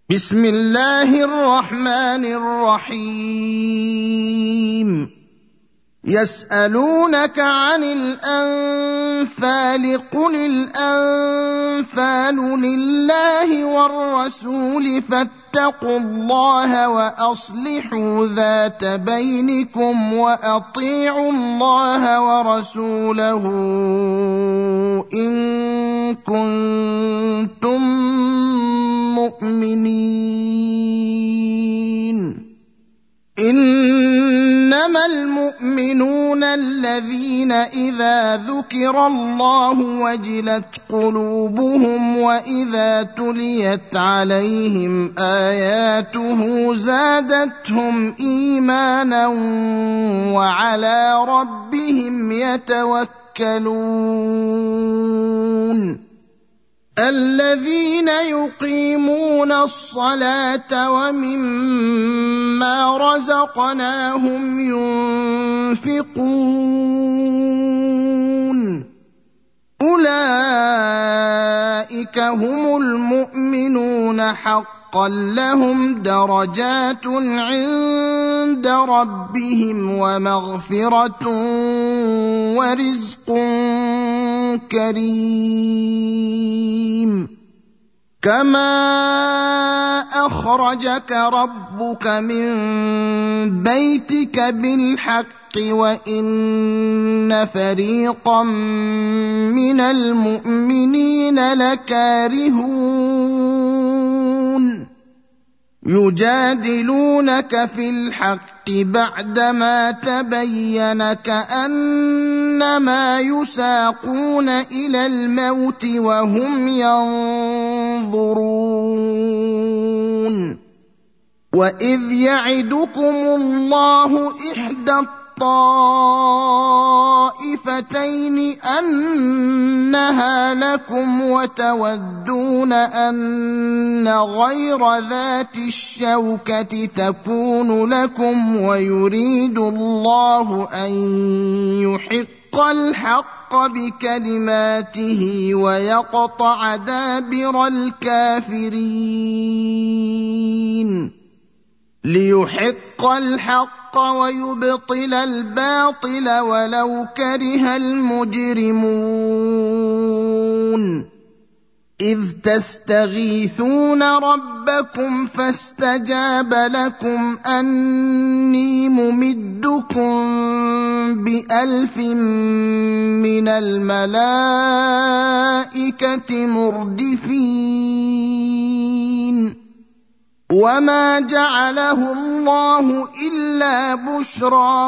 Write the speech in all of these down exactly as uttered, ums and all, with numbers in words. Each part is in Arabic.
بسم الله الرحمن الرحيم يسألونك عن الأنفال قل الأنفال لله والرسول فاتقوا الله وأصلحوا ذات بينكم وأطيعوا الله ورسوله إن كنتم مؤمنين إنما المؤمنون الذين إذا ذكر الله وجلت قلوبهم وإذا تليت عليهم آياته زادتهم إيمانا وعلى ربهم يتوكلون الذين يقيمون الصلاة ومما رزقناهم ينفقون أولئك هم المؤمنون حقا لهم درجات عند ربهم ومغفرة ورزق كريم كما أخرجك ربك من بيتك بالحق وإن فريقا من المؤمنين لكارهون يجادلونك في الحق بعدما تبين كأنما يساقون إلى الموت وهم ينظرون وإذ يعدكم الله إحدى الطائفتين أنها لكم وتودون أن غير ذات الشوكة تكون لكم ويريد الله أن يحق الحق بكلماته ويقطع دابر الكافرين ليحق الحق ويبطل الباطل ولو كره المجرمون إذ تستغيثون ربكم فاستجاب لكم أني ممدكم بألف من الملائكة مردفين وما جعله الله إلا بشرى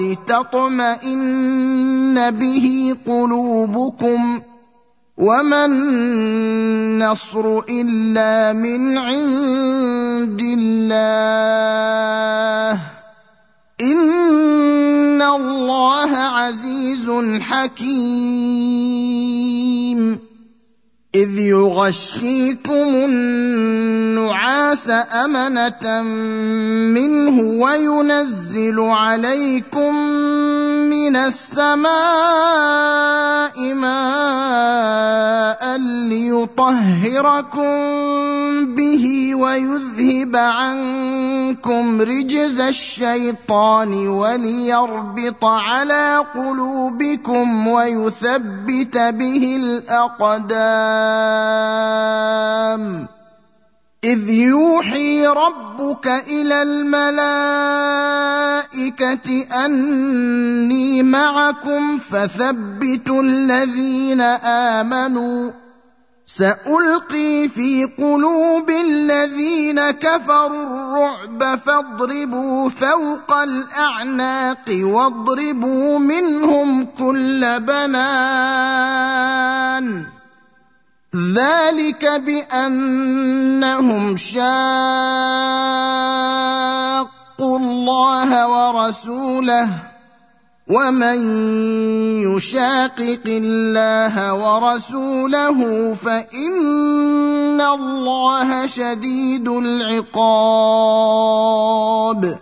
ولتطمئن به قلوبكم وما النصر إلا من عند الله إن الله عزيز حكيم إذ يغشيكم النعاس أمنة منه وينزل عليكم من السماء ماء ليطهركم به ويذهب عنكم رجز الشيطان وليربط على قلوبكم ويثبت به الأقدام إذ يوحي ربك إلى الملائكة أني معكم فثبتوا الذين آمنوا سألقي في قلوب الذين كفروا الرعب فاضربوا فوق الأعناق واضربوا منهم كل بنان ذلك بأنهم شاقوا الله ورسوله ومن يشاقق الله ورسوله فإن الله شديد العقاب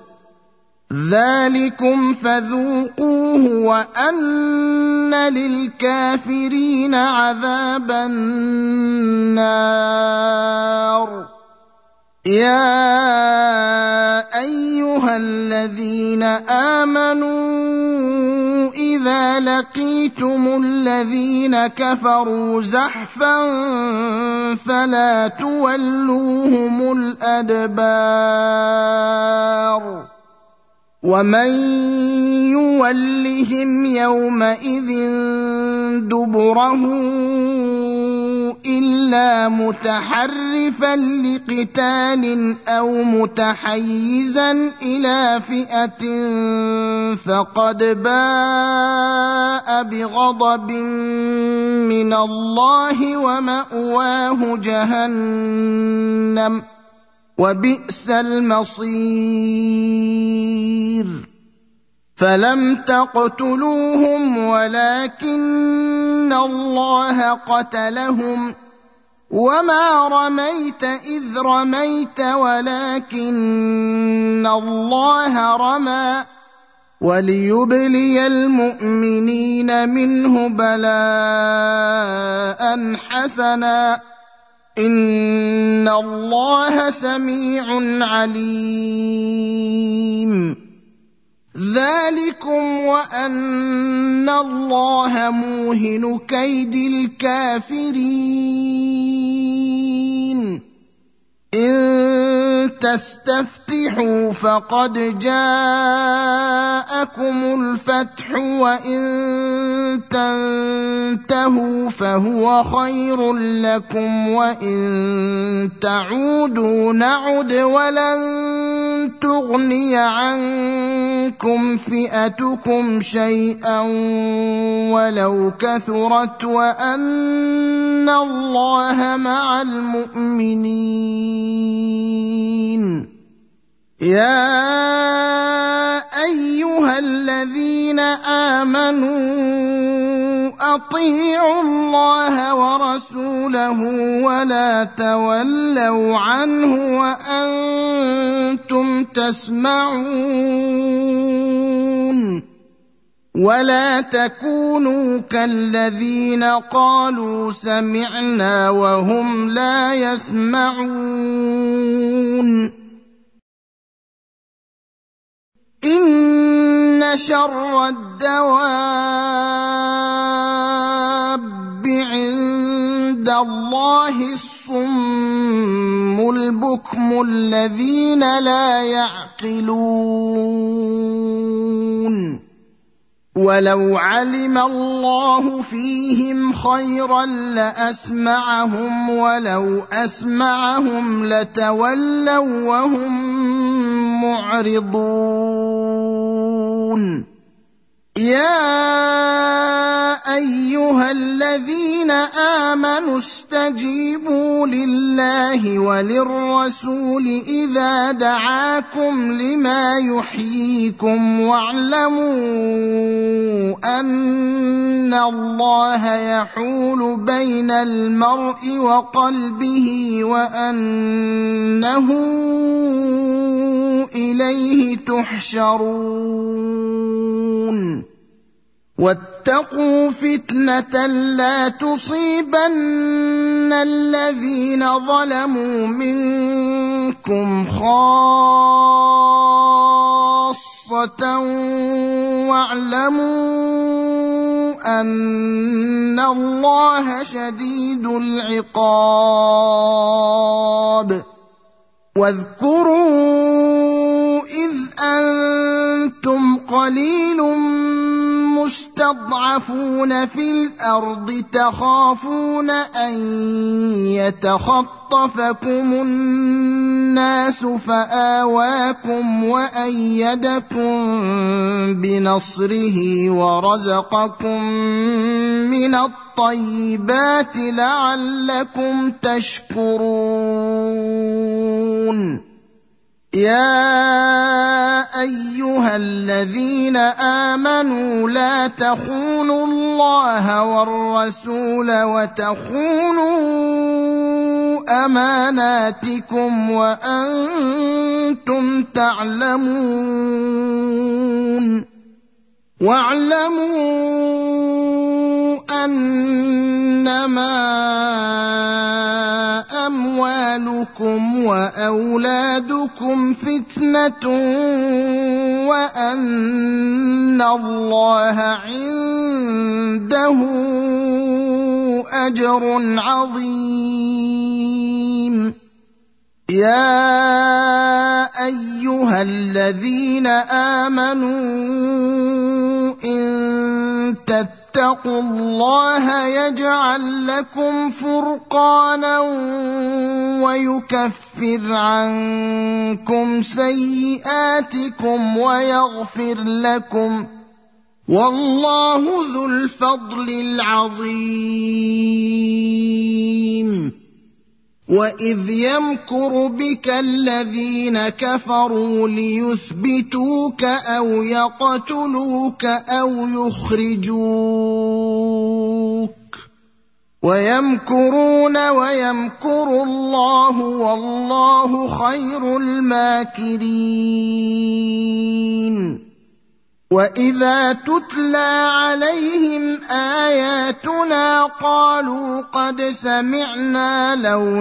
ذلكم فذوقوه وأن للكافرين عذاب النار يا أيها الذين آمنوا إذا لقيتم الذين كفروا زحفا فلا تولوهم الأدبار ومن يولهم يومئذ دبره إلا متحرفا لقتال أو متحيزا إلى فئة فقد باء بغضب من الله ومأواه جهنم وبئس المصير فلم تقتلوهم ولكن الله قتلهم وما رميت إذ رميت ولكن الله رمى وليبلي المؤمنين منه بلاء حسنا إن الله سميع عليم ذلكم وأن الله موهن كيد الكافرين إن تستفتحوا فقد جاءكم الفتح وإن تنتهوا فهو خير لكم وإن تعودوا نعد ولن تغني عنكم فئتكم شيئا ولو كثرت وأن الله مع المؤمنين يا أيها الذين آمنوا أطيعوا الله ورسوله ولا تولوا عنه وأنتم تسمعون ولا تكونوا كالذين قالوا سمعنا وهم لا يسمعون إن شر الدواب عند الله الصم البكم الذين لا يعقلون ولو علم الله فيهم خيرا لأسمعهم ولو أسمعهم لتولوا وهم معرضون يا أيها الذين آمنوا استجيبوا لله وللرسول إذا دعاكم لما يحييكم واعلموا أن الله يحول بين المرء وقلبه وأنه إليه تحشرون واتقوا فتنة لا تصيبن الذين ظلموا منكم خاصة واعلموا أن الله شديد العقاب واذكروا إذ أنتم قليل مستضعفون في الأرض تخافون أن يتخطفكم الناس فآواكم وأيدكم بنصره ورزقكم من الطيبات لعلكم تشكرون يا أيها الذين آمنوا لا تخونوا الله والرسول وتخونوا أماناتكم وأنتم تعلمون واعلموا أنما أموالكم وأولادكم فتنة وأن الله عنده أجر عظيم. يا أيها الذين آمنوا إن تتقوا الله يجعل لكم فرقانا ويكفر عنكم سيئاتكم ويغفر لكم، والله ذو الفضل العظيم. وإذ يمكر بك الذين كفروا ليثبتوك أو يقتلوك أو يخرجوك، ويمكرون ويمكر الله والله خير الماكرين. وإذا تتلى عليهم آياتنا قالوا قد سمعنا لو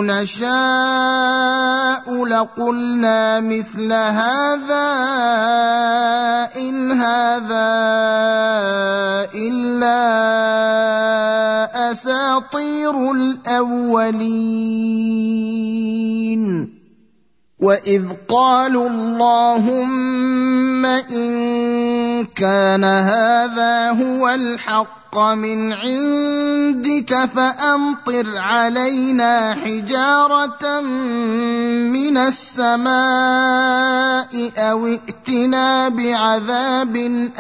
نشاء لقلنا مثل هذا إن هذا إلا أساطير الأولين. وإذ قالوا اللهم إن كان هذا هو الحق من عندك فأمطر علينا حجارة من السماء أو ائتنا بعذاب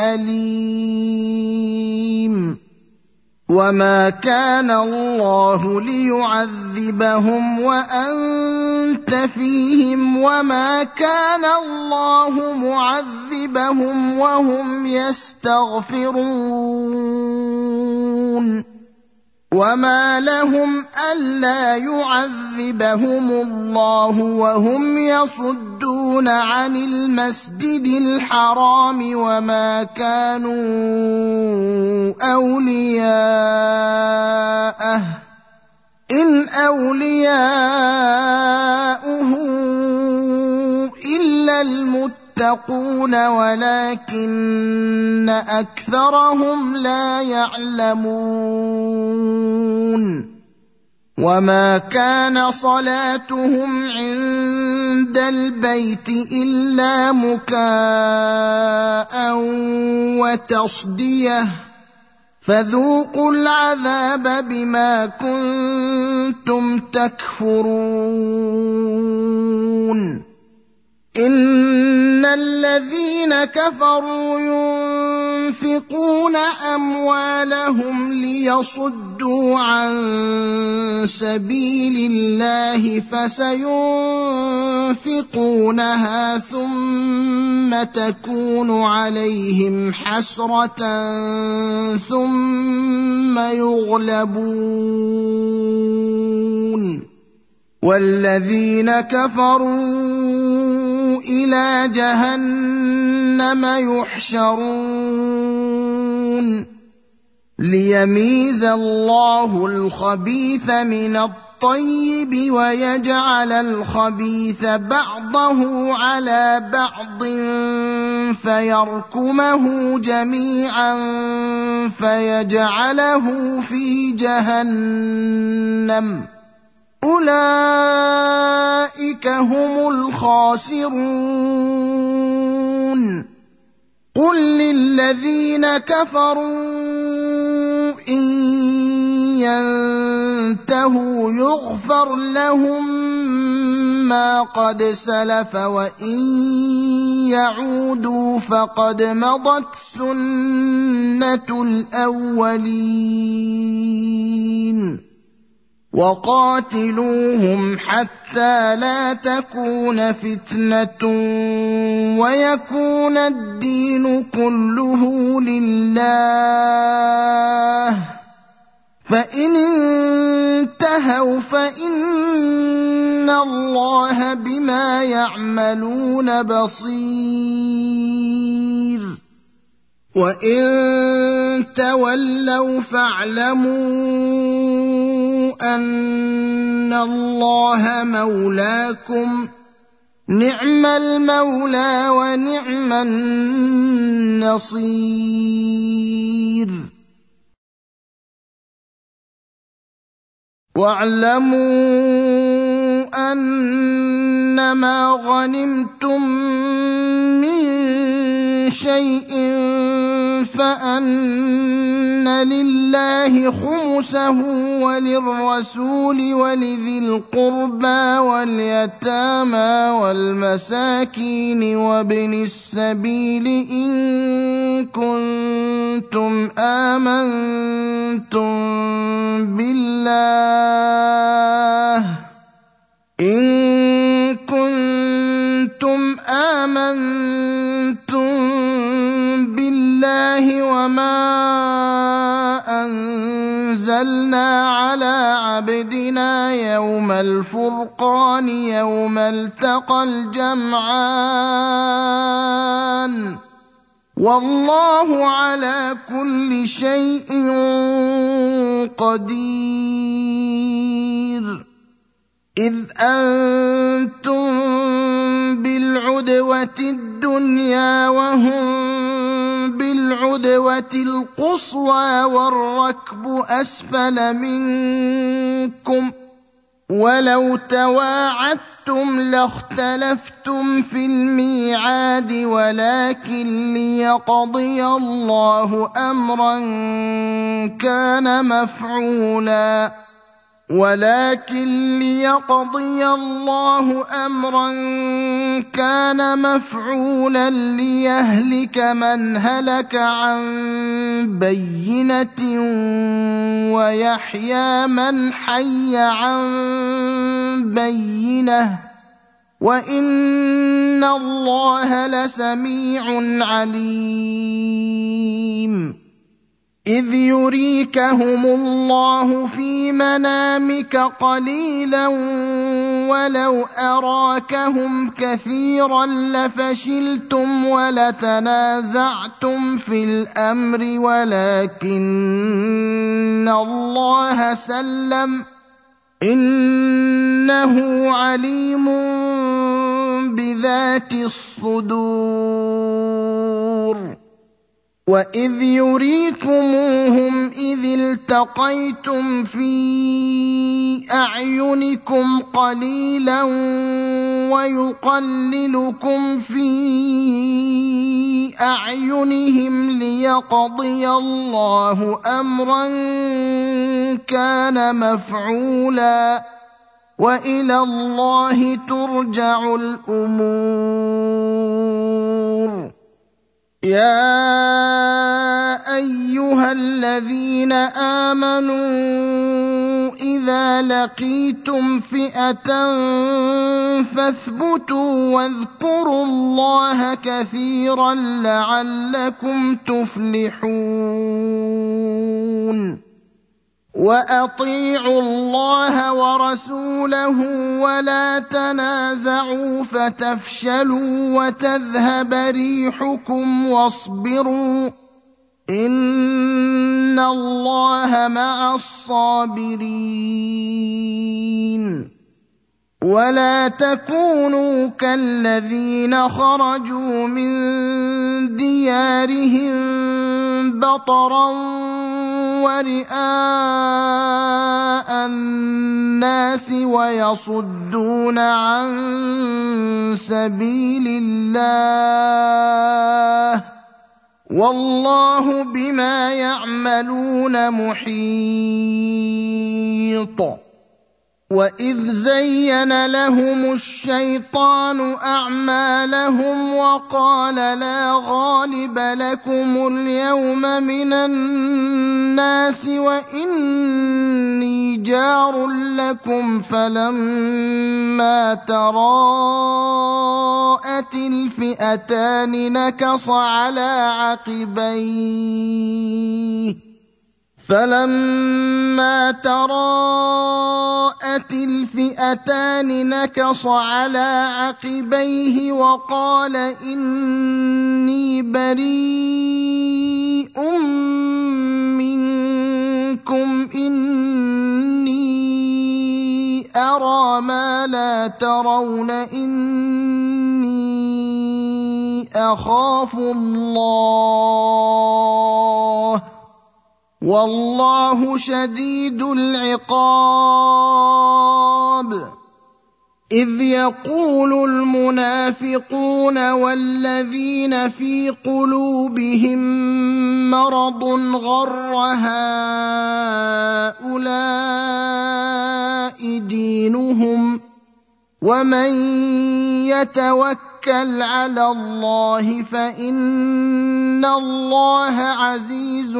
أليم. وما كان الله ليعذبهم وأنت فيهم وما كان الله معذبهم وهم يستغفرون. وما لهم ألا يعذبهم الله وهم يصدون عن المسجد الحرام وما كانوا أولياءه إن أولياؤه إلا المتقون ولكن أكثرهم لا يعلمون. وما كان صلاتهم عند البيت إلا مكاء وتصدية فذوقوا العذاب بما كنتم تكفرون. إن الذين كفروا ينفقون أموالهم ليصدوا عن سبيل الله فسينفقونها ثم تكون عليهم حسرة ثم يغلبون، والذين كفروا إلى جهنم يحشرون. ليميز الله الخبيث من الطيب ويجعل الخبيث بعضه على بعض فيركمه جميعا فيجعله في جهنم، أولئك هم الخاسرون. قل للذين كفروا إن ينتهوا يغفر لهم ما قد سلف وإن يعودوا فقد مضت سنة الأولين. وقاتلوهم حتى لا تكون فتنة ويكون الدين كله لله، فإن انتهوا فإن الله بما يعملون بصير. وَإِن تَوَلَّوْا فَاعْلَمُوا أَنَّ اللَّهَ مَوْلَاكُمْ ۚ نِعْمَ الْمَوْلَىٰ وَنِعْمَ النَّصِيرُ. وَاعْلَمُوا أَنَّمَا غَنِمْتُم مِّن شَيْءٍ فَأَنَّ لِلَّهِ خُمُسَهُ وَلِلرَّسُولِ وَلِذِي الْقُرْبَىٰ وَالْيَتَامَىٰ وَالْمَسَاكِينِ وَابْنِ السَّبِيلِ إِن كُنتُمْ آمَنتُم بالله إن كنتم آمنتم بالله وما أنزلنا على عبدنا يوم الفرقان يوم التقى الجمعان والله على كل شيء قدير. إذ أنتم بالعدوة الدنيا وهم بالعدوة القصوى والركب أسفل منكم ولو تواعدتم لاختلفتم في الميعاد ولكن ليقضي الله أمرا كان مفعولا ولكن ليقضي الله أمرا كان مفعولا ليهلك من هلك عن بينة ويحيى من حي عن بينة وإن الله لسميع عليم. إذ يريكهم الله في منامك قليلا ولو أراكهم كثيرا لفشلتم ولتنازعتم في الأمر ولكن الله سلم إنه عليم بذات الصدور. وَإِذْ يُرِيكُمُوهُمْ إِذِ الْتَقَيْتُمْ فِي أَعْيُنِكُمْ قَلِيلًا وَيُقَلِّلُكُمْ فِي أَعْيُنِهِمْ لِيَقْضِيَ اللَّهُ أَمْرًا كَانَ مَفْعُولًا وَإِلَى اللَّهِ تُرْجَعُ الْأُمُورُ. يا أيها الذين آمنوا إذا لقيتم فئة فاثبتوا واذكروا الله كثيرا لعلكم تفلحون. وأطيعوا الله ورسوله ولا تنازعوا فتفشلوا وتذهب ريحكم واصبروا إن الله مع الصابرين. ولا تكونوا كالذين خرجوا من ديارهم بطرا ورئاء الناس ويصدون عن سبيل الله والله بما يعملون محيط. وَإِذْ زَيَّنَ لَهُمُ الشَّيْطَانُ أَعْمَالَهُمْ وَقَالَ لَا غَالِبَ لَكُمُ الْيَوْمَ مِنَ النَّاسِ وَإِنِّي جَارٌ لَكُمْ فَلَمَّا تَرَاءَتِ الْفِئَتَانِ نَكَصَ عَلَى عَقِبَيْهِ فلما تراءت الفئتان نكص على عقبيه وقال إني بريء منكم إني أرى ما لا ترون إني أخاف الله والله شديد العقاب. إذ يقول المنافقون والذين في قلوبهم مرض غر هؤلاء دينهم ومن يتوكل على الله فإن الله عزيز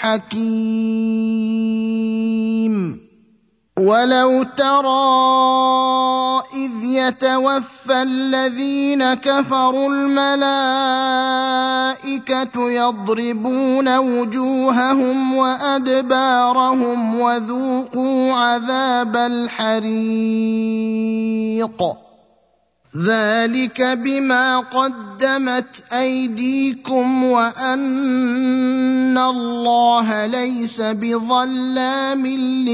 حكيم. ولو ترى إذ يتوفى الذين كفروا الملائكة يضربون وجوههم وأدبارهم وذوقوا عذاب الحريق ذلك بما قدمت أيديكم وأن الله ليس بظلام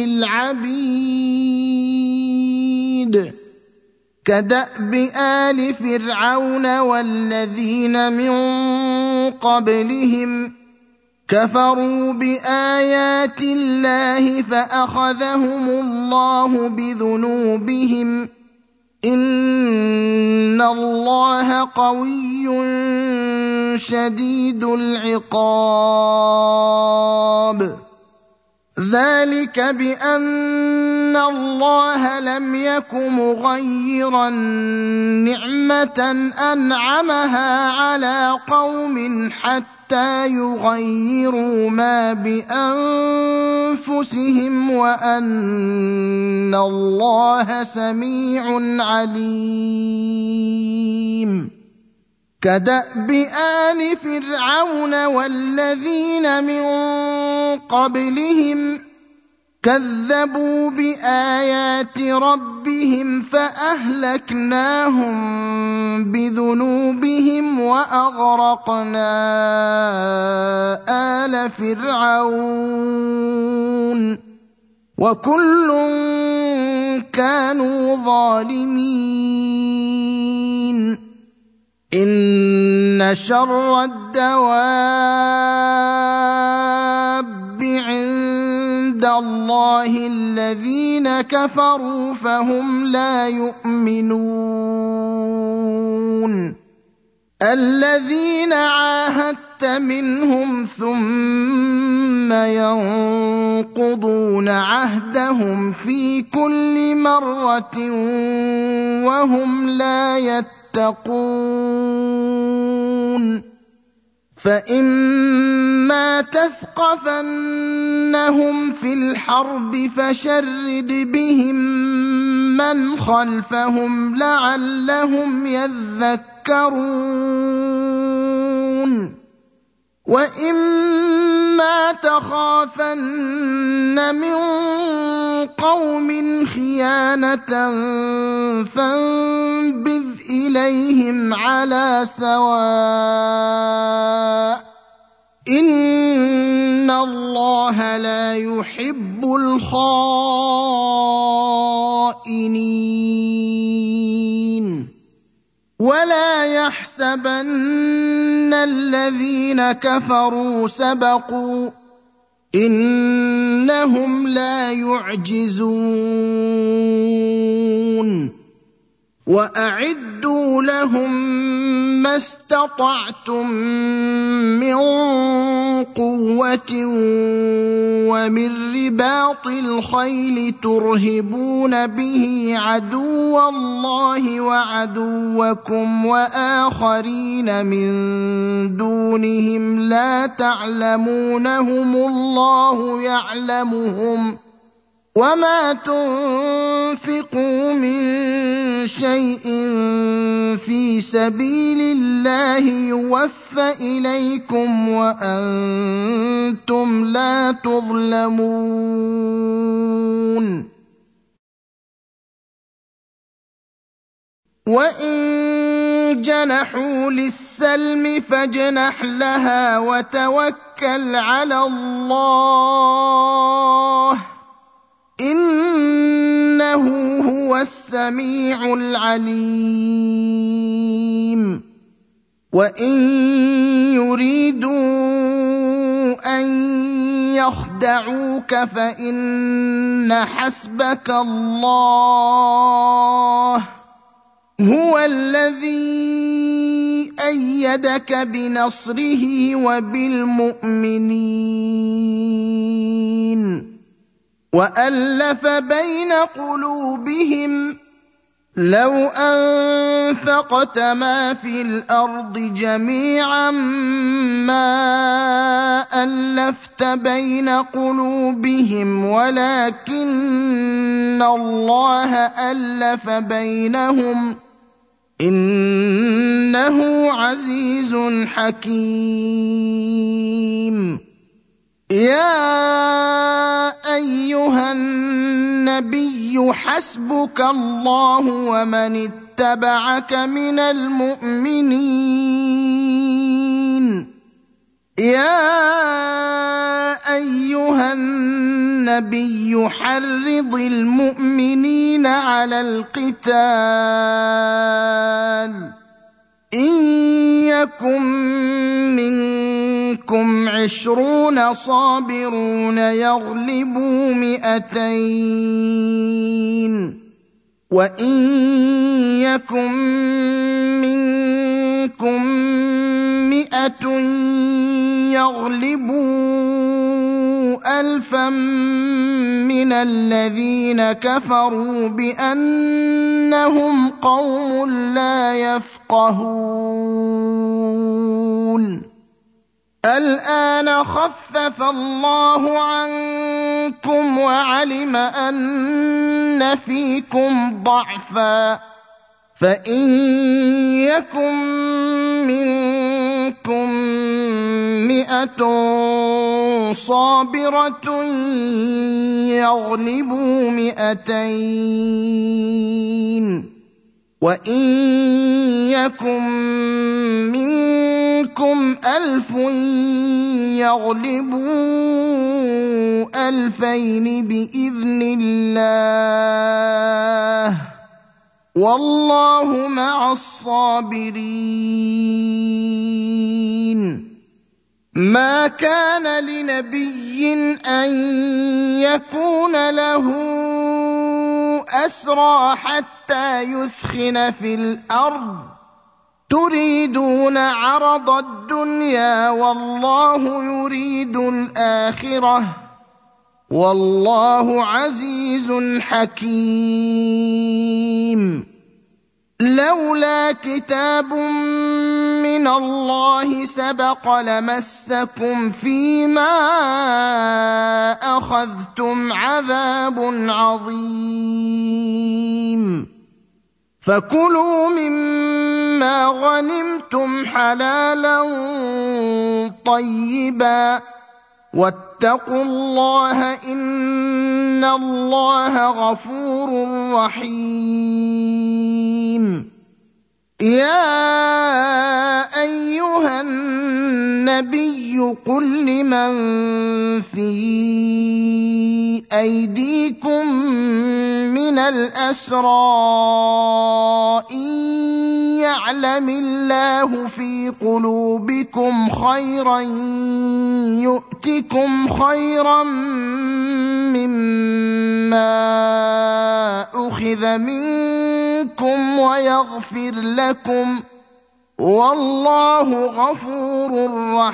للعبيد. كدأب آل فرعون والذين من قبلهم كفروا بآيات الله فأخذهم الله بذنوبهم إن الله قوي شديد العقاب. ذلك بأن الله لم يك مغيرا نعمة أنعمها على قوم حتى يغيروا ما بأنفسهم وأن الله سميع عليم. كدأب آل فرعون والذين من قبلهم كذبوا بآيات ربهم فأهلكناهم بذنوبهم وأغرقنا آل فرعون وكل كانوا ظالمين. إن شر الدواب عند الله الذين كفروا فهم لا يؤمنون. الذين عاهدت منهم ثم ينقضون عهدهم في كل مرة وهم لا يتقون. فإما تثقفنهم في الحرب فشرد بهم من خلفهم لعلهم يذكرون. وإما تخافن من قوم خيانة فانبذ إليهم على سواء إن الله لا يحب الخائنين. ولا يحسبن الذين كفروا سبقوا إنهم لا يعجزون. وأعدوا لهم ما استطعتم من قوة ومن رباط الخيل ترهبون به عدو الله وعدوكم وآخرين من دونهم لا تعلمونهم الله يعلمهم وما تنفقوا من شيء في سبيل الله يوفى إليكم وأنتم لا تظلمون وإن جنحوا للسلم فاجنح لها وتوكل على الله إنه هو السميع العليم وإن يريدوا أن يخدعوك فإن حسبك الله هو الذي أيدك بنصره وبالمؤمنين وألف بين قلوبهم لو أنفقت ما في الأرض جميعا ما ألفت بين قلوبهم ولكن الله ألف بينهم إنه عزيز حكيم يا أيها النبي حسبك الله ومن اتبعك من المؤمنين يا أيها النبي حرض المؤمنين على القتال إن يكن منكم عشرون صابرون يغلبوا مئتين وإن يكن منكم مئة يغلبوا ألفا من الذين كفروا بأنهم قوم لا يفقهون الآن خفف الله عنكم وعلم أن فيكم ضعفا فإن يكن منكم مئة صابرة يغلبوا مئتين وإن يكن منكم ألف يغلبوا ألفين بإذن الله والله مع الصابرين ما كان لنبي أن يكون له أسرى حتى يثخن في الأرض تريدون عرض الدنيا والله يريد الآخرة والله عزيز حكيم لولا كتاب من الله سبق لمسكم فيما أخذتم عذاب عظيم فكلوا مما غنمتم حلالا طيبا واتقوا الله إن الله غفور رحيم يا أيها النبي قل لمن في أيديكم من الأسرى إن يعلم الله في قلوبكم خيرا يؤتكم خيرا مما أخذ منكم ويغفر لكم والله غفور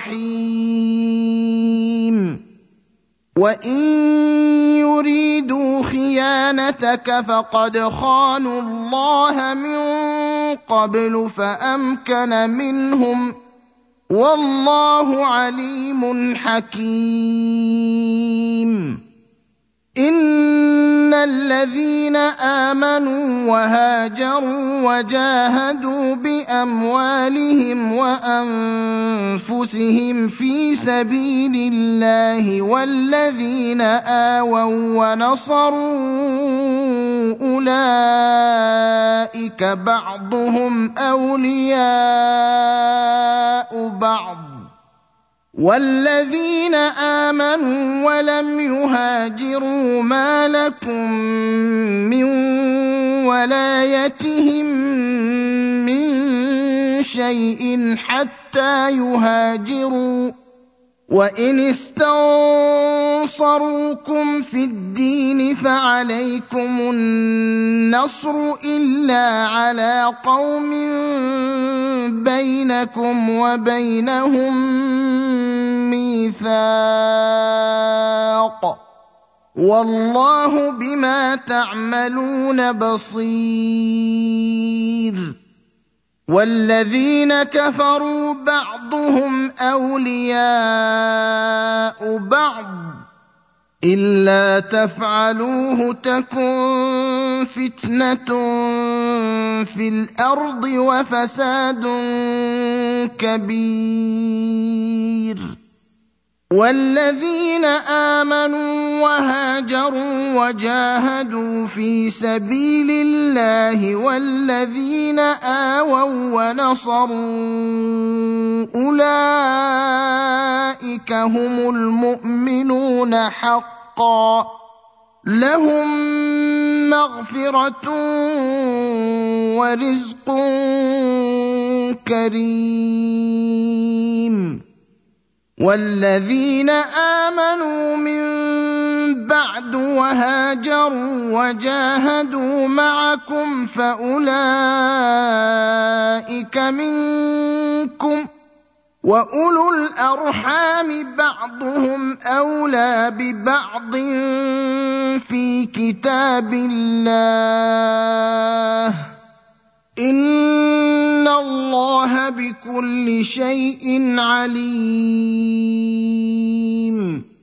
رحيم وإن يريدوا خيانتك فقد خانوا الله من قبل فأمكن منهم والله عليم حكيم إن الذين آمنوا وهاجروا وجاهدوا بأموالهم وأنفسهم في سبيل الله والذين آووا ونصروا أولئك بعضهم أولياء بعض والذين آمنوا ولم يهاجروا ما لكم من ولايتهم من شيء حتى يهاجروا وإن استنصروكم في الدين فعليكم النصر إلا على قوم بينكم وبينهم ميثاق والله بما تعملون بصير والذين كفروا بعضهم أولياء بعض إلا تفعلوه تكن فتنة في الأرض وفساد كبير والذين آمنوا وهاجروا وجاهدوا في سبيل الله والذين آووا ونصروا أولئك هم المؤمنون حقا لهم مغفرة ورزق كريم والذين آمنوا من بعد وهاجروا وجاهدوا معكم فأولئك منكم وأولو الأرحام بعضهم أولى ببعض في كتاب الله إن الله بكل شيء عليم